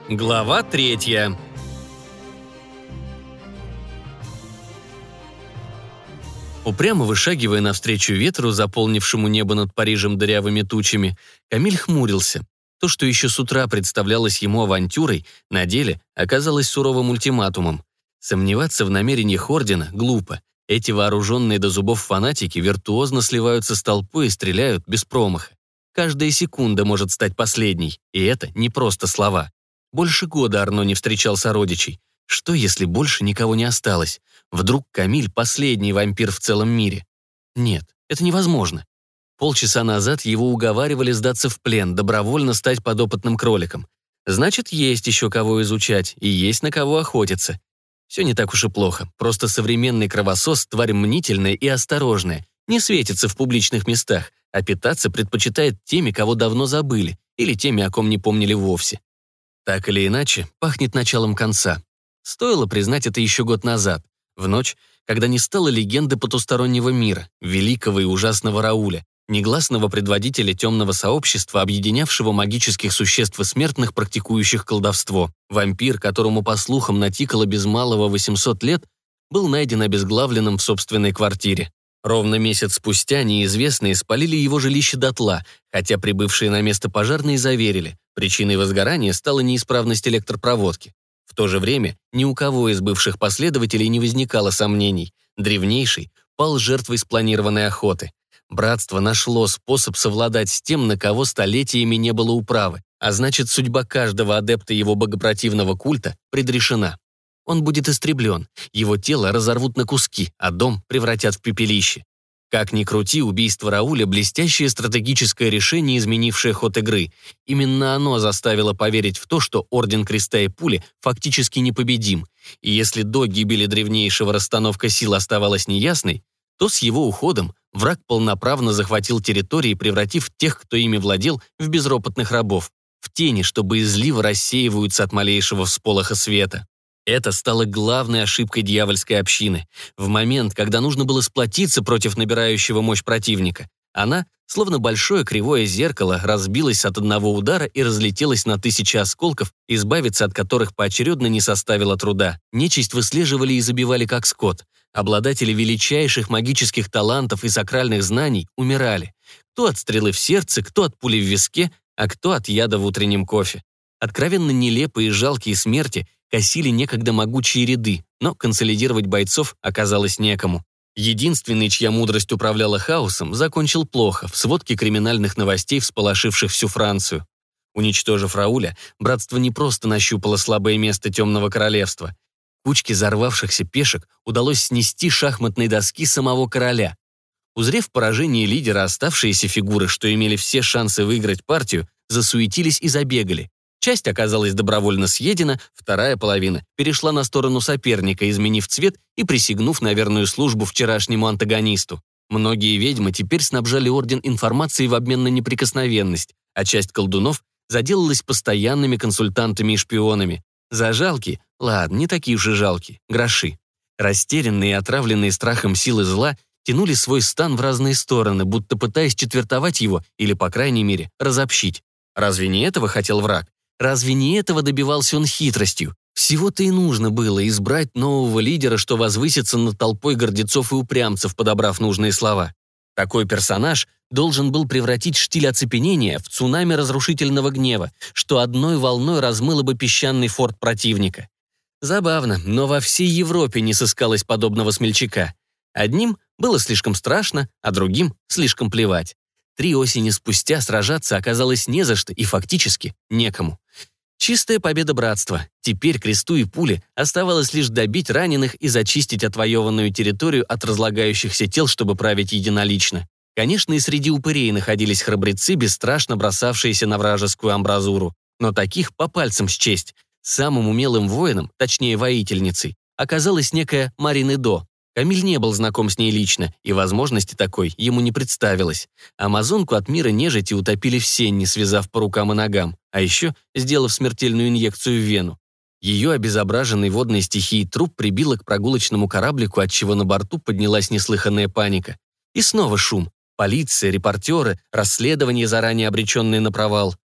Глава 3. Упрямо вышагивая навстречу ветру, заполнившему небо над Парижем дырявыми тучами, Камиль хмурился. То, что еще с утра представлялось ему авантюрой, на деле оказалось суровым ультиматумом. Сомневаться в намерениях Ордена глупо. Эти вооруженные до зубов фанатики виртуозно сливаются с толпой и стреляют без промаха. Каждая секунда может стать последней, и это не просто слова. Больше года Арно не встречал сородичей. Что, если больше никого не осталось? Вдруг Камиль — последний вампир в целом мире? Нет, это невозможно. Полчаса назад его уговаривали сдаться в плен, добровольно стать подопытным кроликом. Значит, есть еще кого изучать, и есть на кого охотиться. Все не так уж и плохо, просто современный кровосос — тварь мнительная и осторожная, не светится в публичных местах, а питаться предпочитает теми, кого давно забыли, или теми, о ком не помнили вовсе. Так или иначе, пахнет началом конца. Стоило признать это еще год назад, в ночь, когда не стало легенды потустороннего мира, великого и ужасного Рауля, негласного предводителя темного сообщества, объединявшего магических существ и смертных, практикующих колдовство. Вампир, которому, по слухам, натикало без малого 800 лет, был найден обезглавленным в собственной квартире. Ровно месяц спустя неизвестные спалили его жилище дотла, хотя прибывшие на место пожарные заверили, причиной возгорания стала неисправность электропроводки. В то же время ни у кого из бывших последователей не возникало сомнений. Древнейший пал жертвой спланированной охоты. Братство нашло способ совладать с тем, на кого столетиями не было управы, а значит, судьба каждого адепта его богопротивного культа предрешена. Он будет истреблен, его тело разорвут на куски, а дом превратят в пепелище. Как ни крути, убийство Рауля — блестящее стратегическое решение, изменившее ход игры. Именно оно заставило поверить в то, что Орден Креста и Пули фактически непобедим. И если до гибели древнейшего расстановка сил оставалась неясной, то с его уходом враг полноправно захватил территории, превратив тех, кто ими владел, в безропотных рабов, в тени, чтобы изливы рассеиваются от малейшего всполоха света. Это стало главной ошибкой дьявольской общины. В момент, когда нужно было сплотиться против набирающего мощь противника, она, словно большое кривое зеркало, разбилась от одного удара и разлетелась на тысячи осколков, избавиться от которых поочередно не составило труда. Нечисть выслеживали и забивали как скот. Обладатели величайших магических талантов и сакральных знаний умирали. Кто от стрелы в сердце, кто от пули в виске, а кто от яда в утреннем кофе. Откровенно нелепые и жалкие смерти косили некогда могучие ряды, но консолидировать бойцов оказалось некому. Единственный, чья мудрость управляла хаосом, закончил плохо, в сводке криминальных новостей, всполошивших всю Францию. Уничтожив Рауля, братство не просто нащупало слабое место Темного Королевства. Кучке взорвавшихся пешек удалось снести шахматные доски самого короля. Узрев поражение лидера, оставшиеся фигуры, что имели все шансы выиграть партию, засуетились и забегали. Часть оказалась добровольно съедена, вторая половина перешла на сторону соперника, изменив цвет и присягнув на верную службу вчерашнему антагонисту. Многие ведьмы теперь снабжали Орден информацией в обмен на неприкосновенность, а часть колдунов заделалась постоянными консультантами и шпионами. За жалкие, ладно, не такие уж и жалкие, гроши. Растерянные и отравленные страхом силы зла тянули свой стан в разные стороны, будто пытаясь четвертовать его или, по крайней мере, разобщить. Разве не этого хотел враг? Разве не этого добивался он хитростью? Всего-то и нужно было избрать нового лидера, что возвысится над толпой гордецов и упрямцев, подобрав нужные слова. Такой персонаж должен был превратить штиль оцепенения в цунами разрушительного гнева, что одной волной размыло бы песчаный форт противника. Забавно, но во всей Европе не сыскалось подобного смельчака. Одним было слишком страшно, а другим слишком плевать. 3 осени спустя сражаться оказалось не за что и фактически некому. Чистая победа братства. Теперь Кресту и Пуле оставалось лишь добить раненых и зачистить отвоеванную территорию от разлагающихся тел, чтобы править единолично. Конечно, и среди упырей находились храбрецы, бесстрашно бросавшиеся на вражескую амбразуру. Но таких по пальцам счесть. Самым умелым воином, точнее воительницей, оказалась некая Марин Эдо. Камиль не был знаком с ней лично, и возможности такой ему не представилось. Амазонку от мира нежити утопили в сенне, связав по рукам и ногам, а еще сделав смертельную инъекцию в вену. Ее обезображенный водной стихией труп прибило к прогулочному кораблику, отчего на борту поднялась неслыханная паника. И снова шум. Полиция, репортеры, расследование, заранее обреченное на провал.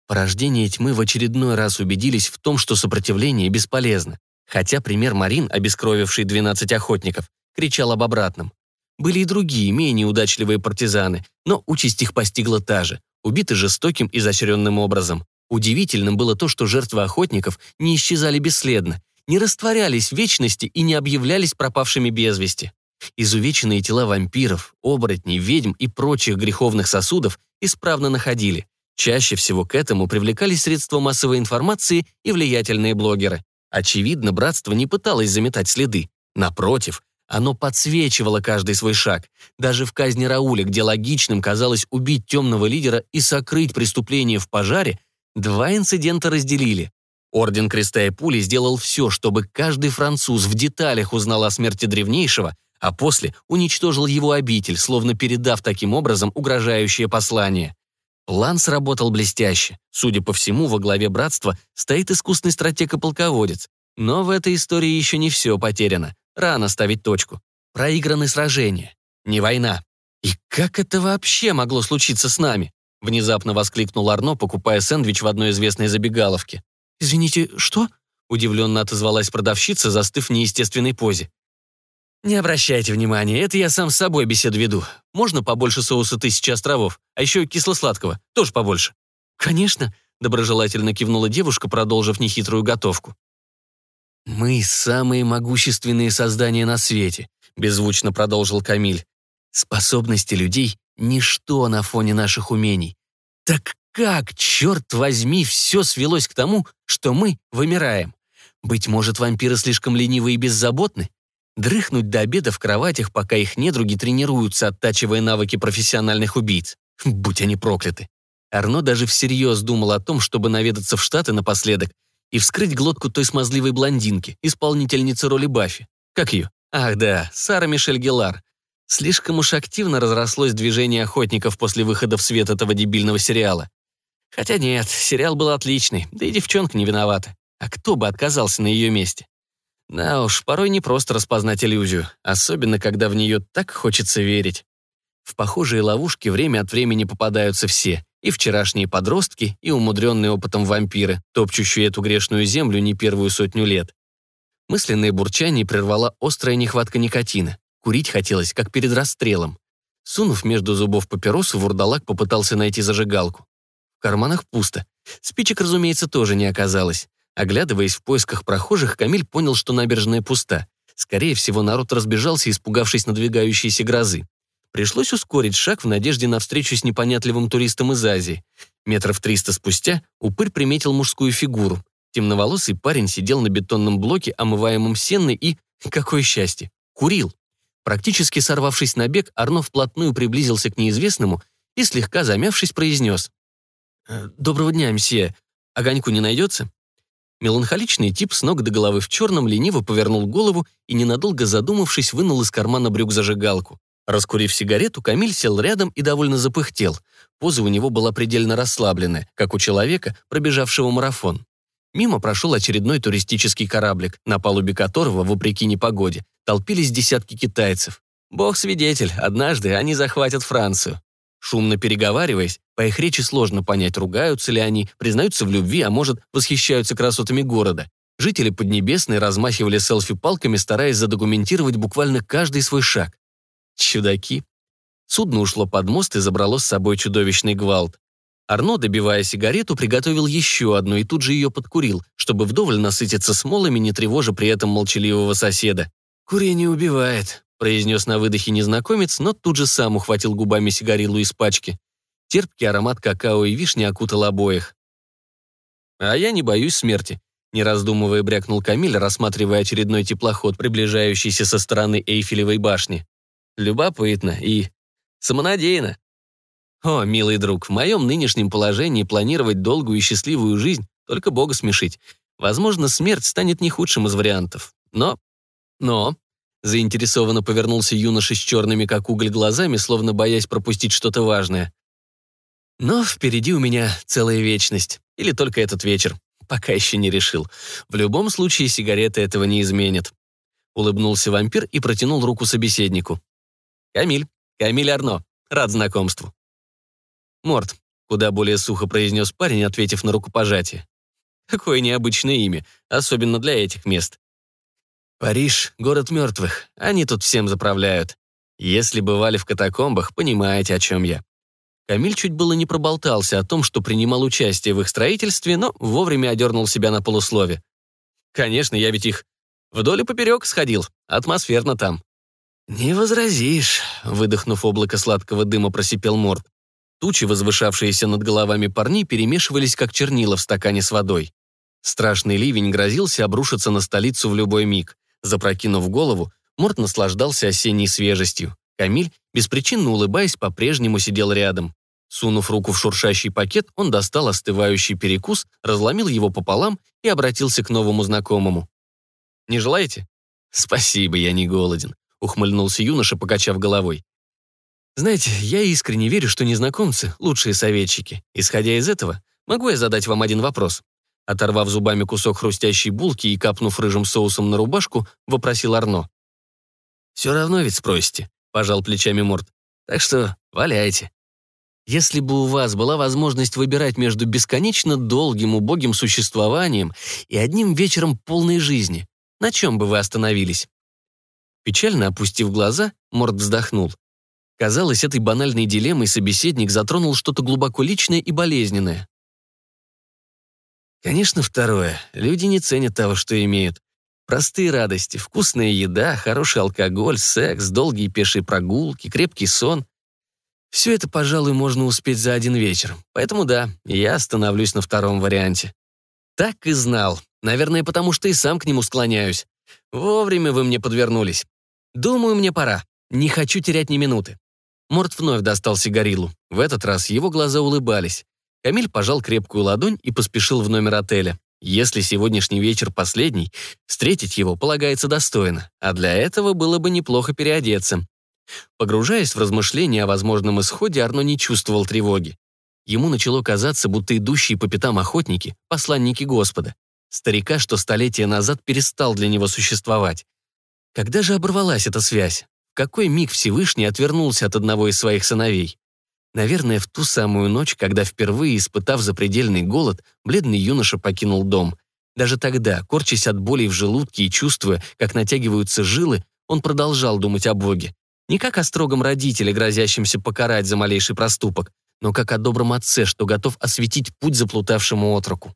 Порождения тьмы в очередной раз убедились в том, что сопротивление бесполезно. Хотя пример Марин, обескровивший 12 охотников, кричал об обратном. Были и другие, менее удачливые партизаны, но участь их постигла та же, убиты жестоким, изощренным образом. Удивительным было то, что жертвы охотников не исчезали бесследно, не растворялись в вечности и не объявлялись пропавшими без вести. Изувеченные тела вампиров, оборотней, ведьм и прочих греховных сосудов исправно находили. Чаще всего к этому привлекались средства массовой информации и влиятельные блогеры. Очевидно, братство не пыталось заметать следы. Напротив, оно подсвечивало каждый свой шаг. Даже в казни Рауля, где логичным казалось убить темного лидера и сокрыть преступление в пожаре, два инцидента разделили. Орден Креста и Пули сделал все, чтобы каждый француз в деталях узнал о смерти древнейшего, а после уничтожил его обитель, словно передав таким образом угрожающее послание. План сработал блестяще. Судя по всему, во главе братства стоит искусный стратег и полководец. Но в этой истории еще не все потеряно. Рано ставить точку. Проиграны сражения. Не война. И как это вообще могло случиться с нами? Внезапно воскликнул Арно, покупая сэндвич в одной известной забегаловке. «Извините, что?» – удивленно отозвалась продавщица, застыв в неестественной позе. «Не обращайте внимания, это я сам с собой беседу веду. Можно побольше соуса «1000 островов», а еще кисло-сладкого, тоже побольше?» «Конечно», – доброжелательно кивнула девушка, продолжив нехитрую готовку. «Мы самые могущественные создания на свете», – беззвучно продолжил Камиль. «Способности людей – ничто на фоне наших умений. Так как, черт возьми, все свелось к тому, что мы вымираем? Быть может, вампиры слишком ленивы и беззаботны? Дрыхнуть до обеда в кроватях, пока их недруги тренируются, оттачивая навыки профессиональных убийц. Будь они прокляты. Арно даже всерьез думал о том, чтобы наведаться в Штаты напоследок и вскрыть глотку той смазливой блондинки, исполнительницы роли Баффи. Как ее? Ах да, Сара Мишель Геллар. Слишком уж активно разрослось движение охотников после выхода в свет этого дебильного сериала. Хотя нет, сериал был отличный, да и девчонка не виновата. А кто бы отказался на ее месте? Да уж, порой не просто распознать иллюзию, особенно когда в нее так хочется верить. В похожие ловушки время от времени попадаются все, и вчерашние подростки, и умудренные опытом вампиры, топчущие эту грешную землю не первую 100 лет. Мысленное бурчание прервала острая нехватка никотина. Курить хотелось, как перед расстрелом. Сунув между зубов папиросу, вурдалак попытался найти зажигалку. В карманах пусто. Спичек, разумеется, тоже не оказалось. Оглядываясь в поисках прохожих, Камиль понял, что набережная пуста. Скорее всего, народ разбежался, испугавшись надвигающейся грозы. Пришлось ускорить шаг в надежде на встречу с непонятливым туристом из Азии. Метров 300 спустя упырь приметил мужскую фигуру. Темноволосый парень сидел на бетонном блоке, омываемом сенной, и, какое счастье, курил. Практически сорвавшись на бег, Арно вплотную приблизился к неизвестному и, слегка замявшись, произнес: «Доброго дня, мсье. Огоньку не найдется?» Меланхоличный тип с ног до головы в черном лениво повернул голову и, ненадолго задумавшись, вынул из кармана брюк зажигалку. Раскурив сигарету, Камиль сел рядом и довольно запыхтел. Поза у него была предельно расслабленная, как у человека, пробежавшего марафон. Мимо прошел очередной туристический кораблик, на палубе которого, вопреки непогоде, толпились десятки китайцев. Бог свидетель, однажды они захватят Францию. Шумно переговариваясь, по их речи сложно понять, ругаются ли они, признаются в любви, а может, восхищаются красотами города. Жители Поднебесной размахивали селфи-палками, стараясь задокументировать буквально каждый свой шаг. Чудаки. Судно ушло под мост и забрало с собой чудовищный гвалт. Арно, добивая сигарету, приготовил еще одну и тут же ее подкурил, чтобы вдоволь насытиться смолами, не тревожа при этом молчаливого соседа. «Курение убивает», — произнес на выдохе незнакомец, но тут же сам ухватил губами сигарилу из пачки. Терпкий аромат какао и вишни окутал обоих. «А я не боюсь смерти», — не раздумывая брякнул Камиль, рассматривая очередной теплоход, приближающийся со стороны Эйфелевой башни. «Любопытно и самонадеянно. О, милый друг, в моем нынешнем положении планировать долгую и счастливую жизнь — только Бога смешить. Возможно, смерть станет не худшим из вариантов. Но... Заинтересованно повернулся юноша с черными, как уголь, глазами, словно боясь пропустить что-то важное. Но впереди у меня целая вечность. Или только этот вечер. Пока еще не решил. В любом случае, сигареты этого не изменят. Улыбнулся вампир и протянул руку собеседнику. Камиль Арно. Рад знакомству. Морт, куда более сухо произнес парень, ответив на рукопожатие. Какое необычное имя, особенно для этих мест. Париж — город мертвых, они тут всем заправляют. Если бывали в катакомбах, понимаете, о чем я. Камиль чуть было не проболтался о том, что принимал участие в их строительстве, но вовремя одернул себя на полуслове. Конечно, я ведь их вдоль и поперек сходил, атмосферно там. «Не возразишь», — выдохнув облако сладкого дыма, просипел Морд. Тучи, возвышавшиеся над головами парней, перемешивались, как чернила в стакане с водой. Страшный ливень грозился обрушиться на столицу в любой миг. Запрокинув голову, Морд наслаждался осенней свежестью. Камиль, беспричинно улыбаясь, по-прежнему сидел рядом. Сунув руку в шуршащий пакет, он достал остывающий перекус, разломил его пополам и обратился к новому знакомому. «Не желаете?» «Спасибо, я не голоден», — ухмыльнулся юноша, покачав головой. «Знаете, я искренне верю, что незнакомцы — лучшие советчики. Исходя из этого, могу я задать вам один вопрос?» Оторвав зубами кусок хрустящей булки и капнув рыжим соусом на рубашку, вопросил Арно. «Все равно ведь спросите», — пожал плечами Морд. «Так что валяйте. Если бы у вас была возможность выбирать между бесконечно долгим убогим существованием и одним вечером полной жизни, на чем бы вы остановились?» Печально опустив глаза, Морд вздохнул. Казалось, этой банальной дилеммой собеседник затронул что-то глубоко личное и болезненное. Конечно, второе. Люди не ценят того, что имеют. Простые радости, вкусная еда, хороший алкоголь, секс, долгие пешие прогулки, крепкий сон. Все это, пожалуй, можно успеть за один вечер. Поэтому да, я остановлюсь на втором варианте. Так и знал. Наверное, потому что и сам к нему склоняюсь. Вовремя вы мне подвернулись. Думаю, мне пора. Не хочу терять ни минуты. Морд вновь достал сигарилу. В этот раз его глаза улыбались. Камиль пожал крепкую ладонь и поспешил в номер отеля. Если сегодняшний вечер последний, встретить его полагается достойно, а для этого было бы неплохо переодеться. Погружаясь в размышления о возможном исходе, Арно не чувствовал тревоги. Ему начало казаться, будто идущие по пятам охотники — посланники Господа. Старика, что столетия назад перестал для него существовать. Когда же оборвалась эта связь? В какой миг Всевышний отвернулся от одного из своих сыновей? Наверное, в ту самую ночь, когда впервые, испытав запредельный голод, бледный юноша покинул дом. Даже тогда, корчась от болей в желудке и чувствуя, как натягиваются жилы, он продолжал думать о Боге. Не как о строгом родителе, грозящемся покарать за малейший проступок, но как о добром отце, что готов осветить путь заплутавшему отроку.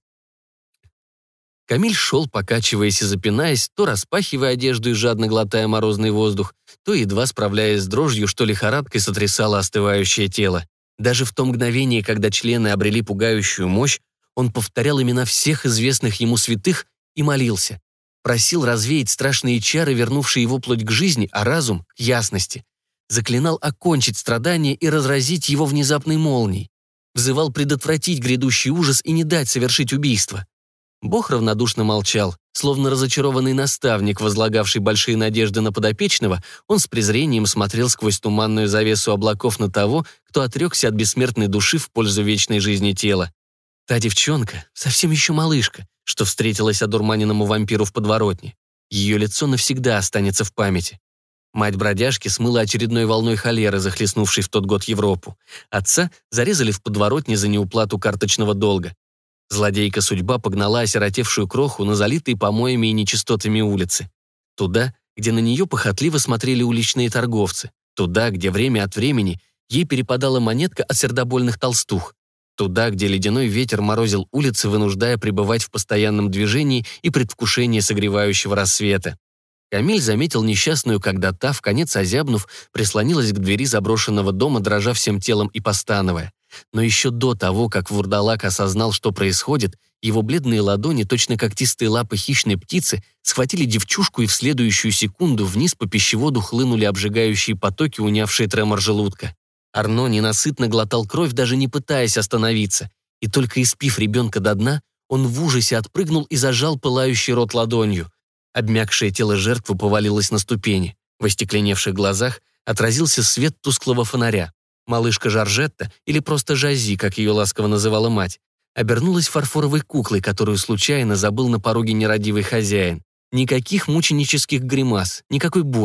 Камиль шел, покачиваясь и запинаясь, то распахивая одежду и жадно глотая морозный воздух, то едва справляясь с дрожью, что лихорадкой сотрясало остывающее тело. Даже в то мгновение, когда члены обрели пугающую мощь, он повторял имена всех известных ему святых и молился. Просил развеять страшные чары, вернувшие его плоть к жизни, а разум — к ясности. Заклинал окончить страдания и разразить его внезапной молнией. Взывал предотвратить грядущий ужас и не дать совершить убийство. Бог равнодушно молчал. Словно разочарованный наставник, возлагавший большие надежды на подопечного, он с презрением смотрел сквозь туманную завесу облаков на того, кто отрекся от бессмертной души в пользу вечной жизни тела. Та девчонка, совсем еще малышка, что встретилась одурманенному вампиру в подворотне. Ее лицо навсегда останется в памяти. Мать бродяжки смыла очередной волной холеры, захлестнувшей в тот год Европу. Отца зарезали в подворотне за неуплату карточного долга. Злодейка судьба погнала осиротевшую кроху на залитые помоями и нечистотами улицы. Туда, где на нее похотливо смотрели уличные торговцы. Туда, где время от времени ей перепадала монетка от сердобольных толстух. Туда, где ледяной ветер морозил улицы, вынуждая пребывать в постоянном движении и предвкушении согревающего рассвета. Камиль заметил несчастную, когда та, вконец озябнув, прислонилась к двери заброшенного дома, дрожа всем телом и постановая. Но еще до того, как вурдалак осознал, что происходит, его бледные ладони, точно когтистые лапы хищной птицы, схватили девчушку, и в следующую секунду вниз по пищеводу хлынули обжигающие потоки, унявшие тремор желудка. Арно ненасытно глотал кровь, даже не пытаясь остановиться, и только испив ребенка до дна, он в ужасе отпрыгнул и зажал пылающий рот ладонью. Обмякшее тело жертвы повалилось на ступени. В остекленевших глазах отразился свет тусклого фонаря. Малышка Жоржетта, или просто Жази, как ее ласково называла мать, обернулась фарфоровой куклой, которую случайно забыл на пороге нерадивый хозяин. Никаких мученических гримас, никакой боли.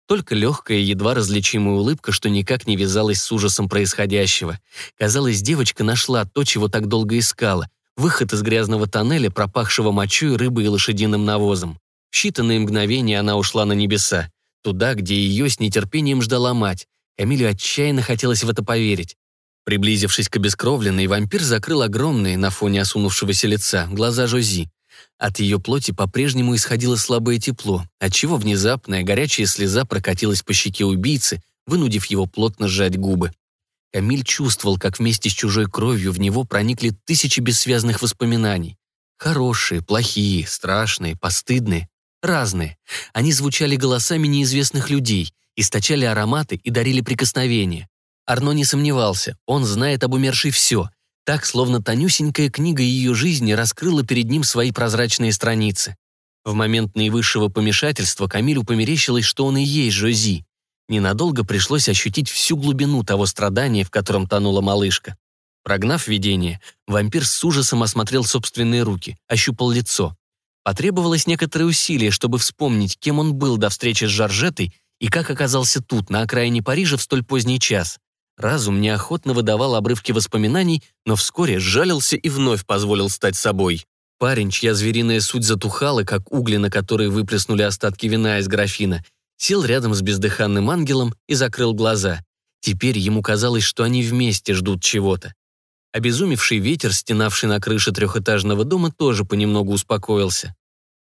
Только легкая, едва различимая улыбка, что никак не вязалась с ужасом происходящего. Казалось, девочка нашла то, чего так долго искала. Выход из грязного тоннеля, пропахшего мочой, рыбой и лошадиным навозом. В считанные мгновения она ушла на небеса. Туда, где ее с нетерпением ждала мать. Камилю отчаянно хотелось в это поверить. Приблизившись к обескровленной, вампир закрыл огромные, на фоне осунувшегося лица, глаза Жози. От ее плоти по-прежнему исходило слабое тепло, отчего внезапная горячая слеза прокатилась по щеке убийцы, вынудив его плотно сжать губы. Камиль чувствовал, как вместе с чужой кровью в него проникли тысячи бессвязных воспоминаний. Хорошие, плохие, страшные, постыдные, разные. Они звучали голосами неизвестных людей, источали ароматы и дарили прикосновения. Арно не сомневался, он знает об умершей все. Так, словно тонюсенькая книга ее жизни раскрыла перед ним свои прозрачные страницы. В момент наивысшего помешательства Камилю померещилось, что он и есть Жози. Ненадолго пришлось ощутить всю глубину того страдания, в котором тонула малышка. Прогнав видение, вампир с ужасом осмотрел собственные руки, ощупал лицо. Потребовалось некоторое усилие, чтобы вспомнить, кем он был до встречи с Жоржеттой и как оказался тут, на окраине Парижа, в столь поздний час. Разум неохотно выдавал обрывки воспоминаний, но вскоре сжалился и вновь позволил стать собой. Парень, чья звериная суть затухала, как угли, на которые выплеснули остатки вина из графина, сел рядом с бездыханным ангелом и закрыл глаза. Теперь ему казалось, что они вместе ждут чего-то. Обезумевший ветер, стенавший на крыше трехэтажного дома, тоже понемногу успокоился.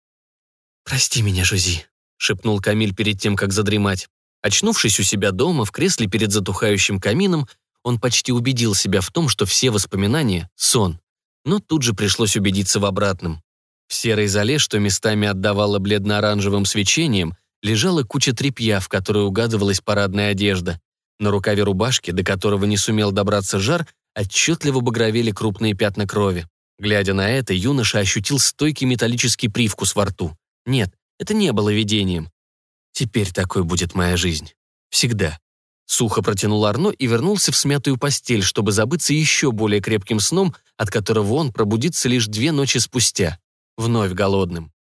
«Прости меня, Жози», — шепнул Камиль перед тем, как задремать. Очнувшись у себя дома, в кресле перед затухающим камином, он почти убедил себя в том, что все воспоминания — сон. Но тут же пришлось убедиться в обратном. В серой золе, что местами отдавало бледно-оранжевым свечением, лежала куча тряпья, в которой угадывалась парадная одежда. На рукаве рубашки, до которого не сумел добраться жар, отчетливо багровели крупные пятна крови. Глядя на это, юноша ощутил стойкий металлический привкус во рту. Нет, это не было видением. «Теперь такой будет моя жизнь. Всегда». Сухо протянул Арно и вернулся в смятую постель, чтобы забыться еще более крепким сном, от которого он пробудится лишь 2 ночи спустя, вновь голодным.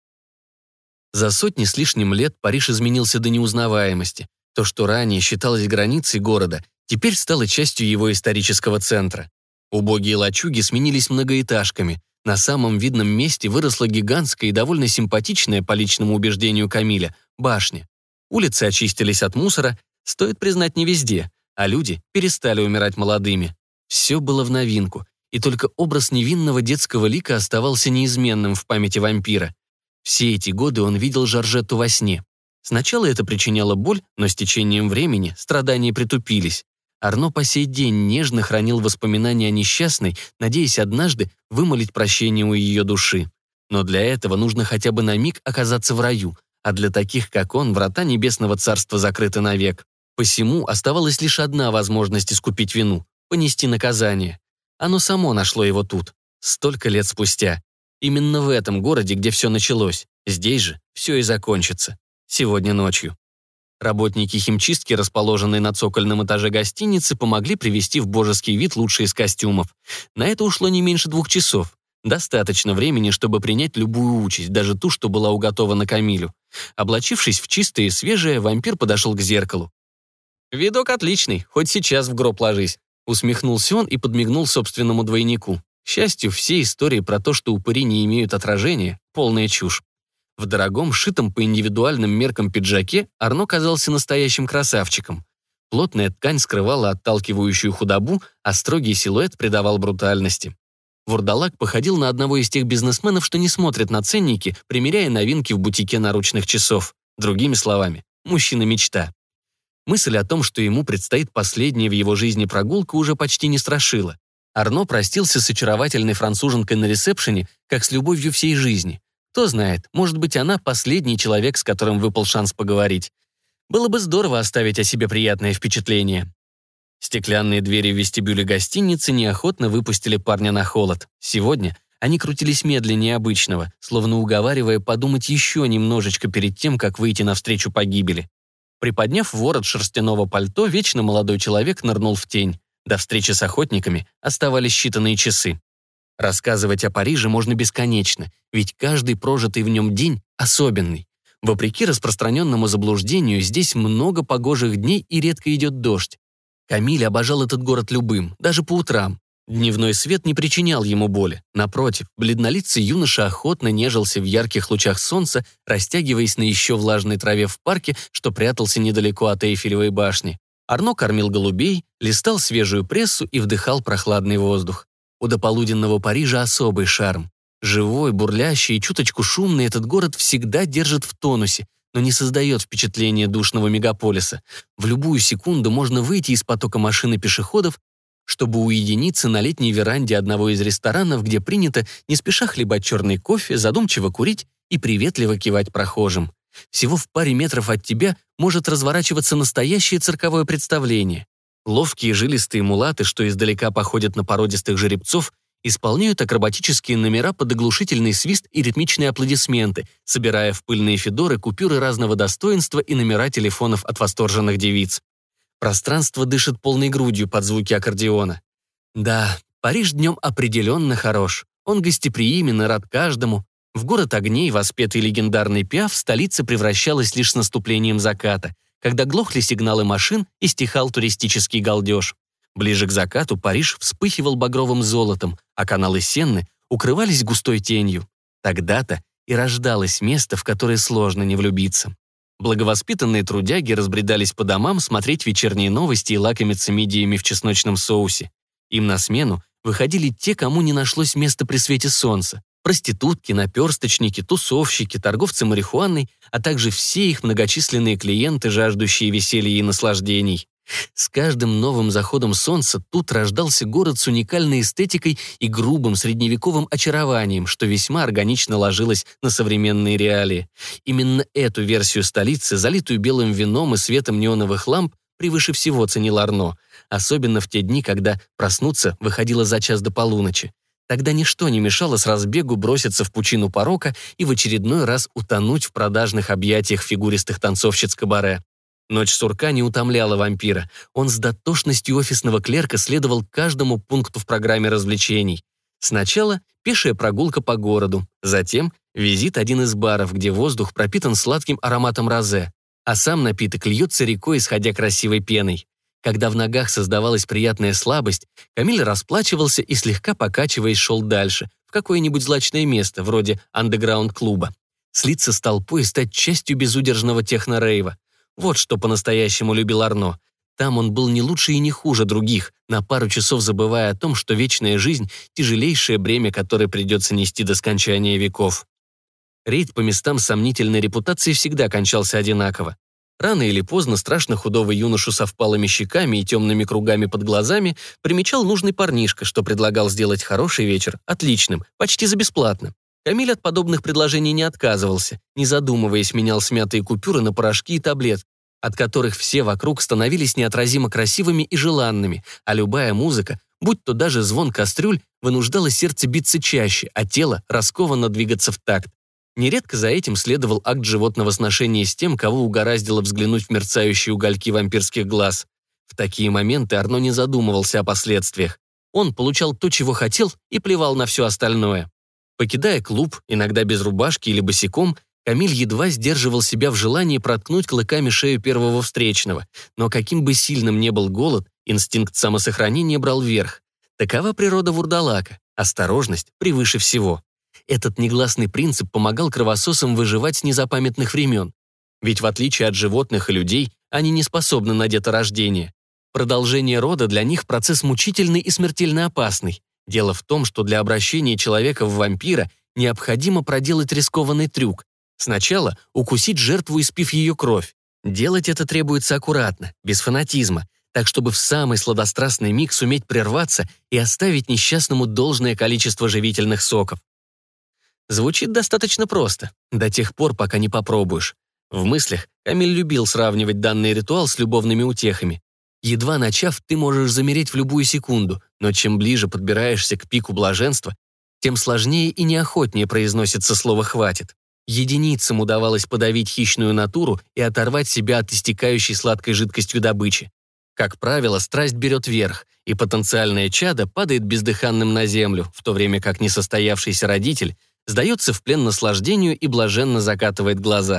За сотни с лишним лет Париж изменился до неузнаваемости. То, что ранее считалось границей города, теперь стало частью его исторического центра. Убогие лачуги сменились многоэтажками. На самом видном месте выросла гигантская и довольно симпатичная, по личному убеждению Камиля, башня. Улицы очистились от мусора, стоит признать, не везде, а люди перестали умирать молодыми. Все было в новинку, и только образ невинного детского лика оставался неизменным в памяти вампира. Все эти годы он видел Жоржетту во сне. Сначала это причиняло боль, но с течением времени страдания притупились. Арно по сей день нежно хранил воспоминания о несчастной, надеясь однажды вымолить прощение у ее души. Но для этого нужно хотя бы на миг оказаться в раю, а для таких, как он, врата Небесного Царства закрыты навек. Посему оставалась лишь одна возможность искупить вину — понести наказание. Оно само нашло его тут, столько лет спустя. Именно в этом городе, где все началось. Здесь же все и закончится. Сегодня ночью. Работники химчистки, расположенные на цокольном этаже гостиницы, помогли привести в божеский вид лучшие из костюмов. На это ушло не меньше 2 часов. Достаточно времени, чтобы принять любую участь, даже ту, что была уготована Камилю. Облачившись в чистое и свежее, вампир подошел к зеркалу. «Видок отличный, хоть сейчас в гроб ложись», — усмехнулся он и подмигнул собственному двойнику. К счастью, все истории про то, что упыри не имеют отражения, полная чушь. В дорогом, шитом по индивидуальным меркам пиджаке Арно казался настоящим красавчиком. Плотная ткань скрывала отталкивающую худобу, а строгий силуэт придавал брутальности. Вурдалак походил на одного из тех бизнесменов, что не смотрят на ценники, примеряя новинки в бутике наручных часов. Другими словами, мужчина-мечта. Мысль о том, что ему предстоит последняя в его жизни прогулка, уже почти не страшила. Арно простился с очаровательной француженкой на ресепшене, как с любовью всей жизни. Кто знает, может быть, она последний человек, с которым выпал шанс поговорить. Было бы здорово оставить о себе приятное впечатление. Стеклянные двери в вестибюле гостиницы неохотно выпустили парня на холод. Сегодня они крутились медленнее обычного, словно уговаривая подумать еще немножечко перед тем, как выйти навстречу погибели. Приподняв ворот шерстяного пальто, вечно молодой человек нырнул в тень. До встречи с охотниками оставались считанные часы. Рассказывать о Париже можно бесконечно, ведь каждый прожитый в нем день особенный. Вопреки распространенному заблуждению, здесь много погожих дней и редко идет дождь. Камиль обожал этот город любым, даже по утрам. Дневной свет не причинял ему боли. Напротив, бледнолицый юноша охотно нежился в ярких лучах солнца, растягиваясь на еще влажной траве в парке, что прятался недалеко от Эйфелевой башни. Арно кормил голубей, листал свежую прессу и вдыхал прохладный воздух. У дополуденного Парижа особый шарм. Живой, бурлящий и чуточку шумный этот город всегда держит в тонусе, но не создает впечатления душного мегаполиса. В любую секунду можно выйти из потока машин и пешеходов, чтобы уединиться на летней веранде одного из ресторанов, где принято не спеша хлебать черный кофе, задумчиво курить и приветливо кивать прохожим. Всего в паре метров от тебя может разворачиваться настоящее цирковое представление. Ловкие жилистые мулаты, что издалека походят на породистых жеребцов, исполняют акробатические номера под оглушительный свист и ритмичные аплодисменты, собирая в пыльные федоры купюры разного достоинства и номера телефонов от восторженных девиц. Пространство дышит полной грудью под звуки аккордеона. Да, Париж днем определенно хорош. Он гостеприимен и рад каждому. В город огней, воспетый легендарный Пиаф, столица превращалась лишь с наступлением заката, когда глохли сигналы машин и стихал туристический галдеж. Ближе к закату Париж вспыхивал багровым золотом, а каналы Сенны укрывались густой тенью. Тогда-то и рождалось место, в которое сложно не влюбиться. Благовоспитанные трудяги разбредались по домам смотреть вечерние новости и лакомиться мидиями в чесночном соусе. Им на смену выходили те, кому не нашлось места при свете солнца. Проститутки, наперсточники, тусовщики, торговцы марихуаной, а также все их многочисленные клиенты, жаждущие веселья и наслаждений. С каждым новым заходом солнца тут рождался город с уникальной эстетикой и грубым средневековым очарованием, что весьма органично ложилось на современные реалии. Именно эту версию столицы, залитую белым вином и светом неоновых ламп, превыше всего ценил Арно, особенно в те дни, когда проснуться выходило за час до полуночи. Тогда ничто не мешало с разбегу броситься в пучину порока и в очередной раз утонуть в продажных объятиях фигуристых танцовщиц кабаре. Ночь сурка не утомляла вампира. Он с дотошностью офисного клерка следовал каждому пункту в программе развлечений. Сначала пешая прогулка по городу, затем визит в один из баров, где воздух пропитан сладким ароматом розе, а сам напиток льется рекой, исходя красивой пеной. Когда в ногах создавалась приятная слабость, Камиль расплачивался и, слегка покачиваясь, шел дальше, в какое-нибудь злачное место, вроде андеграунд-клуба. Слиться с толпой и стать частью безудержного техно-рейва. Вот что по-настоящему любил Арно. Там он был не лучше и не хуже других, на пару часов забывая о том, что вечная жизнь – тяжелейшее бремя, которое придется нести до скончания веков. Рейд по местам сомнительной репутации всегда кончался одинаково. Рано или поздно страшно худого юношу со впалыми щеками и темными кругами под глазами примечал нужный парнишка, что предлагал сделать хороший вечер отличным, почти за бесплатно. Камиль от подобных предложений не отказывался, не задумываясь, менял смятые купюры на порошки и таблетки, от которых все вокруг становились неотразимо красивыми и желанными, а любая музыка, будь то даже звон кастрюль, вынуждала сердце биться чаще, а тело раскованно двигаться в такт. Нередко за этим следовал акт животного сношения с тем, кого угораздило взглянуть в мерцающие угольки вампирских глаз. В такие моменты Арно не задумывался о последствиях. Он получал то, чего хотел, и плевал на все остальное. Покидая клуб, иногда без рубашки или босиком, Камиль едва сдерживал себя в желании проткнуть клыками шею первого встречного, но каким бы сильным ни был голод, инстинкт самосохранения брал верх. Такова природа вурдалака, осторожность превыше всего. Этот негласный принцип помогал кровососам выживать с незапамятных времен. Ведь в отличие от животных и людей, они не способны на деторождение. Продолжение рода для них процесс мучительный и смертельно опасный. Дело в том, что для обращения человека в вампира необходимо проделать рискованный трюк. Сначала укусить жертву, испив ее кровь. Делать это требуется аккуратно, без фанатизма, так чтобы в самый сладострастный миг суметь прерваться и оставить несчастному должное количество живительных соков. Звучит достаточно просто, до тех пор, пока не попробуешь. В мыслях Камиль любил сравнивать данный ритуал с любовными утехами. Едва начав, ты можешь замереть в любую секунду, но чем ближе подбираешься к пику блаженства, тем сложнее и неохотнее произносится слово «хватит». Единицам удавалось подавить хищную натуру и оторвать себя от истекающей сладкой жидкостью добычи. Как правило, страсть берет верх, и потенциальное чадо падает бездыханным на землю, в то время как несостоявшийся родитель сдается в плен наслаждению и блаженно закатывает глаза.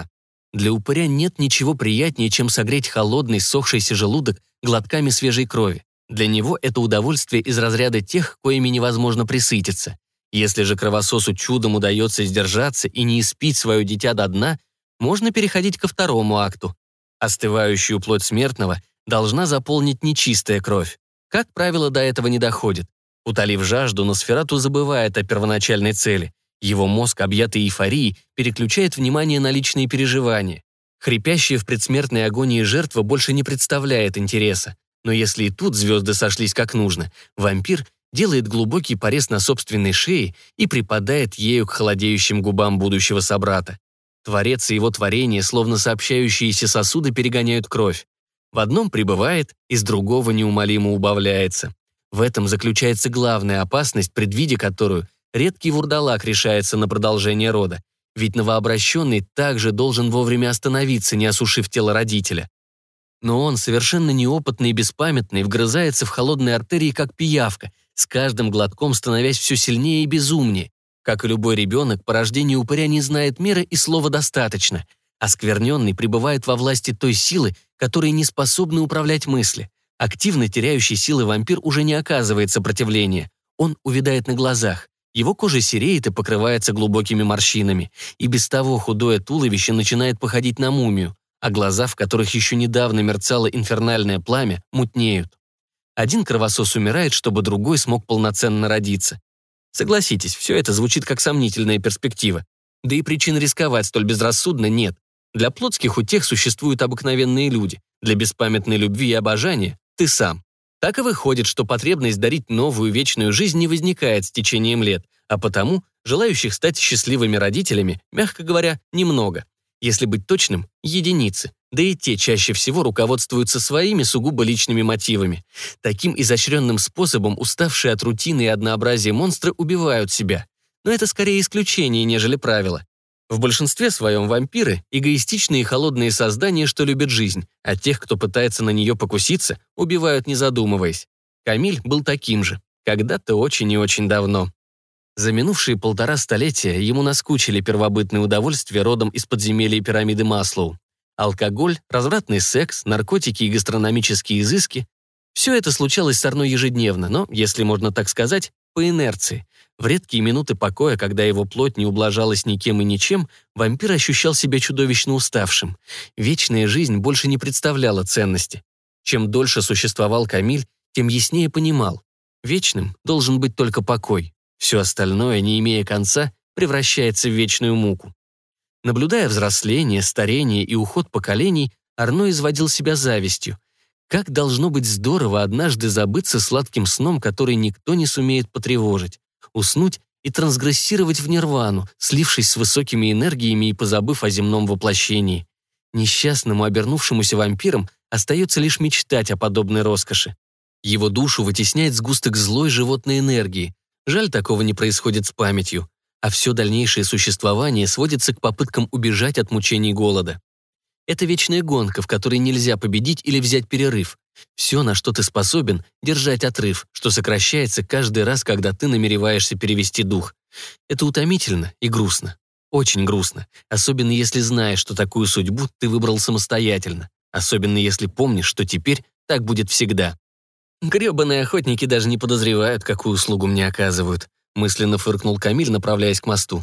Для упыря нет ничего приятнее, чем согреть холодный, сохшийся желудок глотками свежей крови. Для него это удовольствие из разряда тех, коими невозможно пресытиться. Если же кровососу чудом удается сдержаться и не испить свое дитя до дна, можно переходить ко второму акту. Остывающую плоть смертного должна заполнить нечистая кровь. Как правило, до этого не доходит. Утолив жажду, Носферату забывает о первоначальной цели. Его мозг, объятый эйфорией, переключает внимание на личные переживания. Хрипящая в предсмертной агонии жертва больше не представляет интереса. Но если и тут звезды сошлись как нужно, вампир делает глубокий порез на собственной шее и припадает ею к холодеющим губам будущего собрата. Творец и его творение, словно сообщающиеся сосуды, перегоняют кровь. В одном прибывает, из другого неумолимо убавляется. В этом заключается главная опасность, предвидя которую редкий вурдалак решается на продолжение рода. Ведь новообращенный также должен вовремя остановиться, не осушив тело родителя. Но он, совершенно неопытный и беспамятный, вгрызается в холодные артерии, как пиявка, с каждым глотком становясь все сильнее и безумнее. Как и любой ребенок, по рождению упыря не знает меры и слова «достаточно». Оскверненный пребывает во власти той силы, которой не способны управлять мысли. Активно теряющий силы вампир уже не оказывает сопротивления. Он увядает на глазах. Его кожа сереет и покрывается глубокими морщинами. И без того худое туловище начинает походить на мумию, а глаза, в которых еще недавно мерцало инфернальное пламя, мутнеют. Один кровосос умирает, чтобы другой смог полноценно родиться. Согласитесь, все это звучит как сомнительная перспектива. Да и причин рисковать столь безрассудно нет. Для плотских утех существуют обыкновенные люди. Для беспамятной любви и обожания – ты сам. Так и выходит, что потребность дарить новую вечную жизнь не возникает с течением лет, а потому желающих стать счастливыми родителями, мягко говоря, немного. Если быть точным – единицы. Да и те чаще всего руководствуются своими сугубо личными мотивами. Таким изощренным способом уставшие от рутины и однообразия монстры убивают себя. Но это скорее исключение, нежели правило. В большинстве своем вампиры – эгоистичные и холодные создания, что любят жизнь, а тех, кто пытается на нее покуситься, убивают не задумываясь. Камиль был таким же, когда-то очень и очень давно. За минувшие 1,5 столетия ему наскучили первобытные удовольствия родом из подземелья пирамиды Маслоу. Алкоголь, развратный секс, наркотики и гастрономические изыски – все это случалось с Арно ежедневно, но, если можно так сказать, по инерции. В редкие минуты покоя, когда его плоть не ублажалась никем и ничем, вампир ощущал себя чудовищно уставшим. Вечная жизнь больше не представляла ценности. Чем дольше существовал Камиль, тем яснее понимал. Вечным должен быть только покой. Все остальное, не имея конца, превращается в вечную муку. Наблюдая взросление, старение и уход поколений, Арно изводил себя завистью. Как должно быть здорово однажды забыться сладким сном, который никто не сумеет потревожить, уснуть и трансгрессировать в нирвану, слившись с высокими энергиями и позабыв о земном воплощении. Несчастному, обернувшемуся вампиром, остается лишь мечтать о подобной роскоши. Его душу вытесняет сгусток злой животной энергии. Жаль, такого не происходит с памятью, а все дальнейшее существование сводится к попыткам убежать от мучений голода. Это вечная гонка, в которой нельзя победить или взять перерыв. Все, на что ты способен, держать отрыв, что сокращается каждый раз, когда ты намереваешься перевести дух. Это утомительно и грустно. Очень грустно, особенно если знаешь, что такую судьбу ты выбрал самостоятельно. Особенно если помнишь, что теперь так будет всегда. Гребаные охотники даже не подозревают, какую услугу мне оказывают. Мысленно фыркнул Камиль, направляясь к мосту.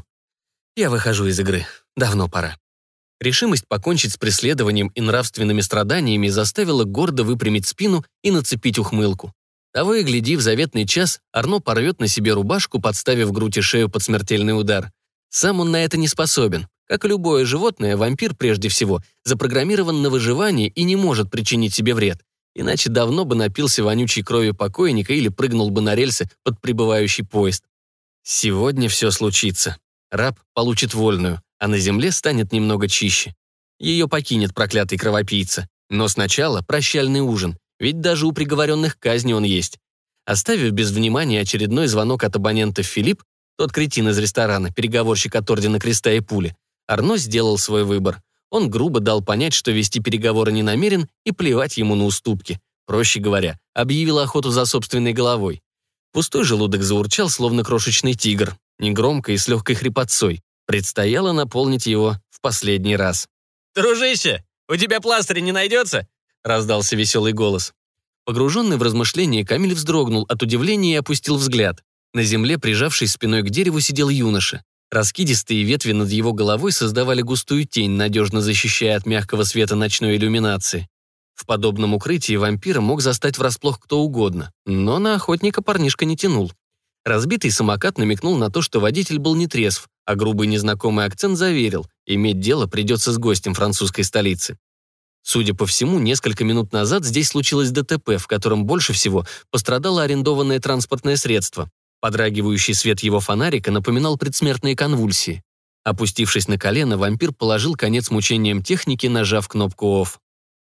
Я выхожу из игры. Давно пора. Решимость покончить с преследованием и нравственными страданиями заставила гордо выпрямить спину и нацепить ухмылку. Того и гляди, в заветный час Арно порвет на себе рубашку, подставив грудь и шею под смертельный удар. Сам он на это не способен. Как и любое животное, вампир, прежде всего, запрограммирован на выживание и не может причинить себе вред. Иначе давно бы напился вонючей крови покойника или прыгнул бы на рельсы под прибывающий поезд. Сегодня все случится. Раб получит вольную, а на земле станет немного чище. Ее покинет проклятый кровопийца. Но сначала прощальный ужин, ведь даже у приговоренных казни он есть. Оставив без внимания очередной звонок от абонента Филипп, тот кретин из ресторана, переговорщик от Ордена Креста и Пули, Арно сделал свой выбор. Он грубо дал понять, что вести переговоры не намерен и плевать ему на уступки. Проще говоря, объявил охоту за собственной головой. Пустой желудок заурчал, словно крошечный тигр, негромко и с легкой хрипотцой. Предстояло наполнить его в последний раз. «Дружище, у тебя пластыря не найдется?» — раздался веселый голос. Погруженный в размышления, Камиль вздрогнул от удивления и опустил взгляд. На земле, прижавшись спиной к дереву, сидел юноша. Раскидистые ветви над его головой создавали густую тень, надежно защищая от мягкого света ночной иллюминации. В подобном укрытии вампира мог застать врасплох кто угодно, но на охотника парнишка не тянул. Разбитый самокат намекнул на то, что водитель был не трезв, а грубый незнакомый акцент заверил, иметь дело придется с гостем французской столицы. Судя по всему, несколько минут назад здесь случилось ДТП, в котором больше всего пострадало арендованное транспортное средство. Подрагивающий свет его фонарика напоминал предсмертные конвульсии. Опустившись на колено, вампир положил конец мучениям техники, нажав кнопку «Офф».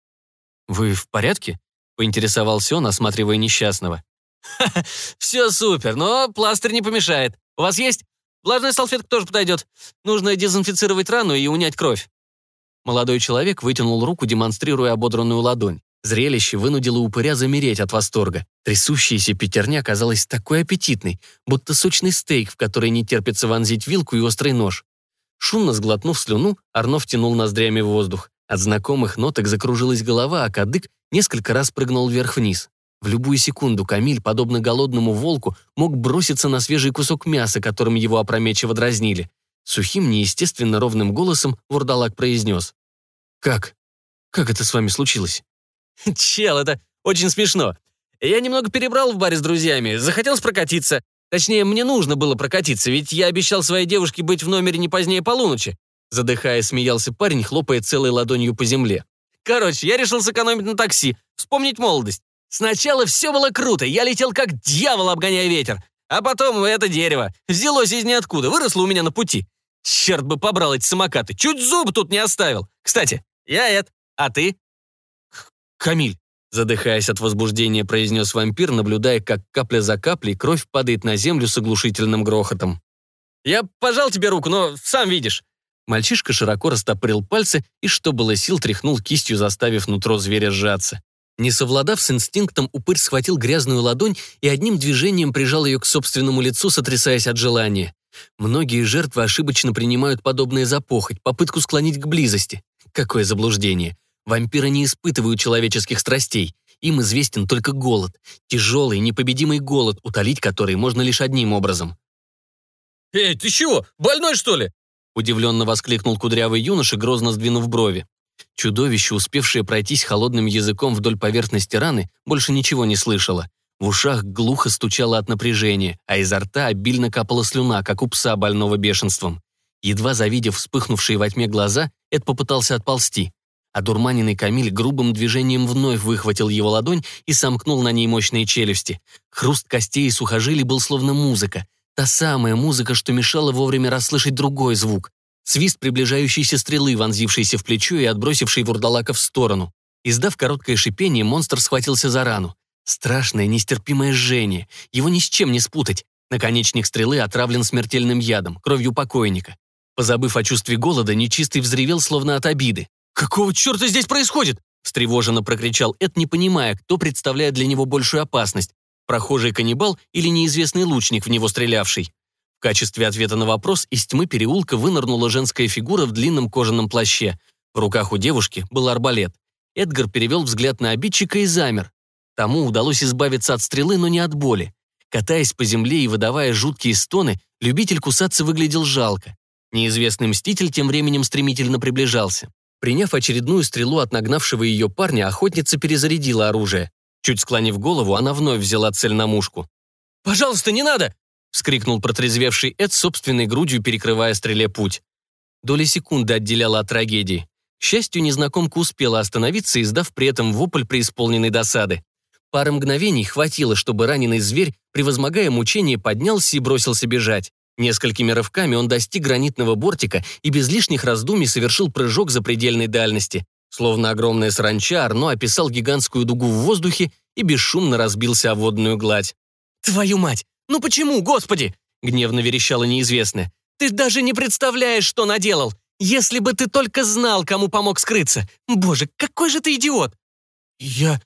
«Вы в порядке?» — поинтересовался он, осматривая несчастного. «Ха-ха, все супер, но пластырь не помешает. У вас есть? Влажная салфетка тоже подойдет. Нужно дезинфицировать рану и унять кровь». Молодой человек вытянул руку, демонстрируя ободранную ладонь. Зрелище вынудило упыря замереть от восторга. Трясущаяся пятерня казалась такой аппетитной, будто сочный стейк, в который не терпится вонзить вилку и острый нож. Шумно сглотнув слюну, Арно втянул ноздрями в воздух. От знакомых ноток закружилась голова, а кадык несколько раз прыгнул вверх-вниз. В любую секунду Камиль, подобно голодному волку, мог броситься на свежий кусок мяса, которым его опрометчиво дразнили. Сухим, неестественно ровным голосом вурдалак произнес. «Как? Как это с вами случилось?» «Чел, это очень смешно. Я немного перебрал в баре с друзьями, захотелось прокатиться. Точнее, мне нужно было прокатиться, ведь я обещал своей девушке быть в номере не позднее полуночи». Задыхаясь, смеялся парень, хлопая целой ладонью по земле. «Короче, я решил сэкономить на такси, вспомнить молодость. Сначала все было круто, я летел как дьявол, обгоняя ветер. А потом это дерево. Взялось из ниоткуда, выросло у меня на пути. Черт бы побрал эти самокаты, чуть зубы тут не оставил. Кстати, я а ты?» «Камиль», задыхаясь от возбуждения, произнес вампир, наблюдая, как капля за каплей кровь падает на землю с оглушительным грохотом. «Я пожал тебе руку, но сам видишь». Мальчишка широко растопырил пальцы и, что было сил, тряхнул кистью, заставив нутро зверя сжаться. Не совладав с инстинктом, упырь схватил грязную ладонь и одним движением прижал ее к собственному лицу, сотрясаясь от желания. Многие жертвы ошибочно принимают подобное за похоть, попытку склонить к близости. Какое заблуждение. Вампиры не испытывают человеческих страстей. Им известен только голод. Тяжелый, непобедимый голод, утолить который можно лишь одним образом. «Эй, ты чего? Больной, что ли?» Удивленно воскликнул кудрявый юноша, грозно сдвинув брови. Чудовище, успевшее пройтись холодным языком вдоль поверхности раны, больше ничего не слышало. В ушах глухо стучало от напряжения, а изо рта обильно капала слюна, как у пса, больного бешенством. Едва завидев вспыхнувшие во тьме глаза, Эд попытался отползти. Одурманенный Камиль грубым движением вновь выхватил его ладонь и сомкнул на ней мощные челюсти. Хруст костей и сухожилий был словно музыка. Та самая музыка, что мешала вовремя расслышать другой звук. Свист приближающейся стрелы, вонзившейся в плечо и отбросившей вурдалака в сторону. Издав короткое шипение, монстр схватился за рану. Страшное, нестерпимое жжение. Его ни с чем не спутать. Наконечник стрелы отравлен смертельным ядом, кровью покойника. Позабыв о чувстве голода, нечистый взревел, словно от обиды. «Какого черта здесь происходит?» встревоженно прокричал Эд, не понимая, кто представляет для него большую опасность. Прохожий каннибал или неизвестный лучник, в него стрелявший. В качестве ответа на вопрос из тьмы переулка вынырнула женская фигура в длинном кожаном плаще. В руках у девушки был арбалет. Эдгар перевел взгляд на обидчика и замер. Тому удалось избавиться от стрелы, но не от боли. Катаясь по земле и выдавая жуткие стоны, любитель кусаться выглядел жалко. Неизвестный мститель тем временем стремительно приближался. Приняв очередную стрелу от нагнавшего ее парня, охотница перезарядила оружие. Чуть склонив голову, она вновь взяла цель на мушку. «Пожалуйста, не надо!» — вскрикнул протрезвевший Эд, собственной грудью перекрывая стреле путь. Доля секунды отделяла от трагедии. К счастью, незнакомка успела остановиться, издав при этом вопль преисполненной досады. Пары мгновений хватило, чтобы раненый зверь, превозмогая мучение, поднялся и бросился бежать. Несколькими рывками он достиг гранитного бортика и без лишних раздумий совершил прыжок запредельной дальности. Словно огромная саранча, Арно описал гигантскую дугу в воздухе и бесшумно разбился о водную гладь. «Твою мать! Ну почему, господи?» — гневно верещала неизвестная. «Ты даже не представляешь, что наделал! Если бы ты только знал, кому помог скрыться! Боже, какой же ты идиот!» «Я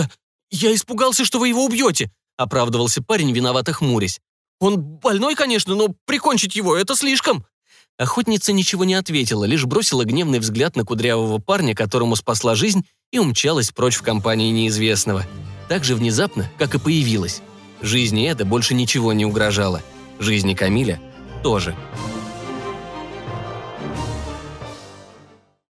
испугался, что вы его убьете!» — оправдывался парень, виновато хмурясь. «Он больной, конечно, но прикончить его — это слишком!» Охотница ничего не ответила, лишь бросила гневный взгляд на кудрявого парня, которому спасла жизнь, и умчалась прочь в компании неизвестного. Так же внезапно, как и появилась. Жизни Эда больше ничего не угрожало. Жизни Камиля тоже.